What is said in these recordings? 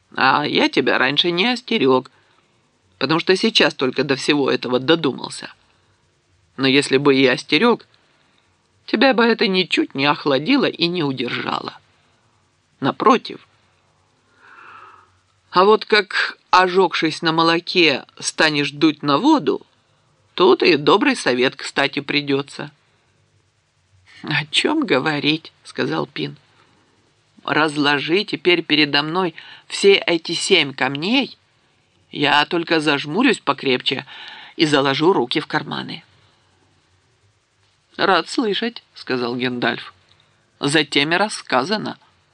А я тебя раньше не остерег, потому что сейчас только до всего этого додумался. Но если бы и остерег, тебя бы это ничуть не охладило и не удержало. Напротив. А вот как, ожегшись на молоке, станешь дуть на воду, тут и добрый совет, кстати, придется. «О чем говорить?» — сказал Пин. «Разложи теперь передо мной все эти 7 камней, я только зажмурюсь покрепче и заложу руки в карманы». «Рад слышать», — сказал Гендальф. «Затем и рассказано».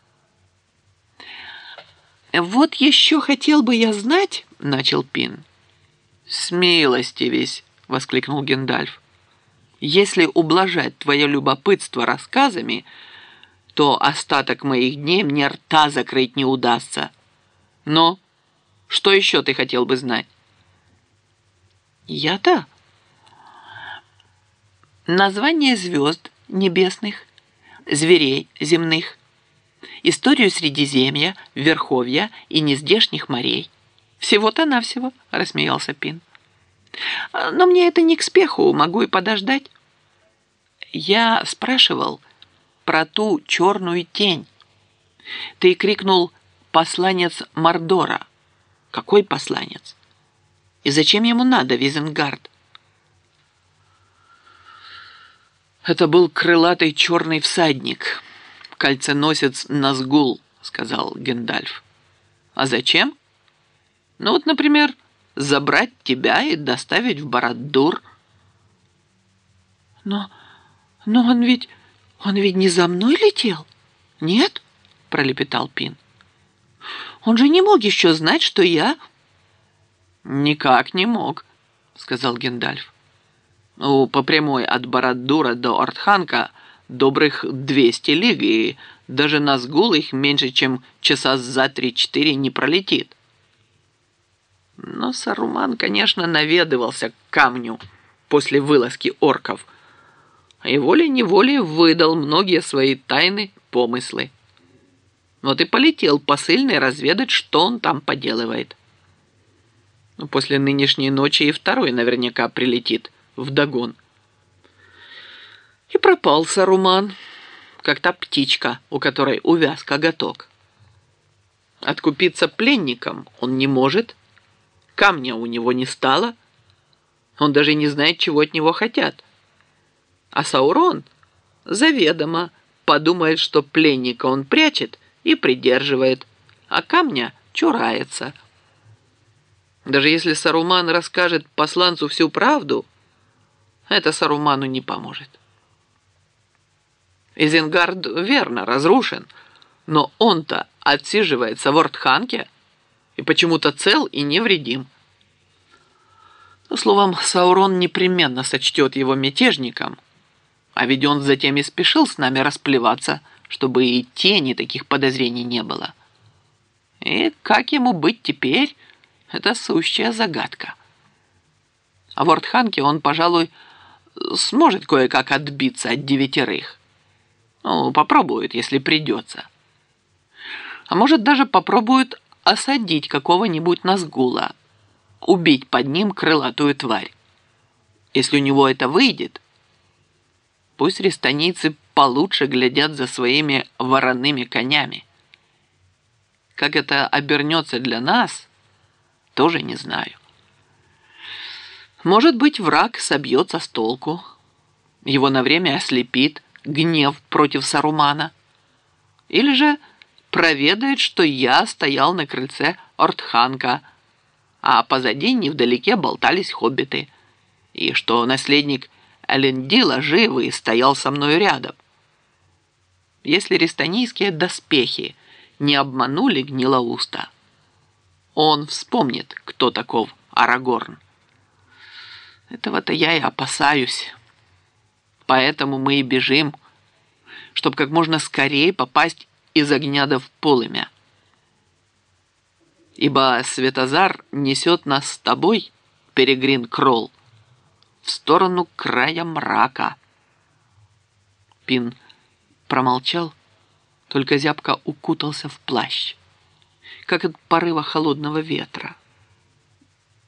«Вот еще хотел бы я знать», — начал Пин. «Смилостивись», — воскликнул Гендальф. «Если ублажать твое любопытство рассказами, то остаток моих дней мне рта закрыть не удастся. Но что еще ты хотел бы знать?» «Я-то? Название звезд небесных, зверей земных, историю Средиземья, Верховья и нездешних морей. Всего-то навсего», — рассмеялся Пин. «Но мне это не к спеху, могу и подождать». «Я спрашивал про ту черную тень. Ты крикнул «посланец Мордора». Какой посланец? И зачем ему надо в Изенгард?» «Это был крылатый черный всадник, кольценосец Назгул», — сказал Гендальф. «А зачем? Ну вот, например, забрать тебя и доставить в Барад-дûр». «Но он ведь не за мной летел, нет?» — пролепетал Пин. «Он же не мог еще знать, что я...» «Никак не мог», — сказал Гендальф. «Ну, по прямой от Барад-дûра до Ортханка добрых 200 лиг, и даже Назгул их меньше, чем часа за 3-4 не пролетит». Но Саруман, конечно, наведывался к камню после вылазки орков, и волей-неволей выдал многие свои тайны, помыслы. Вот и полетел посыльный разведать, что он там поделывает. Но после нынешней ночи и второй наверняка прилетит вдогон. И пропал Саруман, как та птичка, у которой увяз коготок. Откупиться пленником он не может, камня у него не стало, он даже не знает, чего от него хотят. А Саурон заведомо подумает, что пленника он прячет и придерживает, а камня чурается. Даже если Саруман расскажет посланцу всю правду, это Саруману не поможет. Изенгард верно разрушен, но он-то отсиживается в Ортханке и почему-то цел и невредим. Ну, словом, Саурон непременно сочтет его мятежником, а ведь он затем и спешил с нами расплеваться, чтобы и тени таких подозрений не было. И как ему быть теперь, это сущая загадка. А в Ортханке он, пожалуй, сможет кое-как отбиться от 9. Ну, попробует, если придется. А может, даже попробует осадить какого-нибудь Назгула, убить под ним крылатую тварь. Если у него это выйдет, пусть рестанийцы получше глядят за своими вороными конями. Как это обернется для нас, тоже не знаю. Может быть, враг собьется с толку. Его на время ослепит гнев против Сарумана. Или же проведает, что я стоял на крыльце Ортханка, а позади невдалеке болтались хоббиты, и что наследник Элендила живый стоял со мной рядом. Если рестанийские доспехи не обманули Гнилоуста, он вспомнит, кто таков Арагорн. Этого-то я и опасаюсь. Поэтому мы и бежим, чтобы как можно скорее попасть из огня да в полымя. Ибо Светозар несет нас с тобой, Перегрин Кролл, в сторону края мрака. Пин промолчал, только зябко укутался в плащ. как от порыва холодного ветра.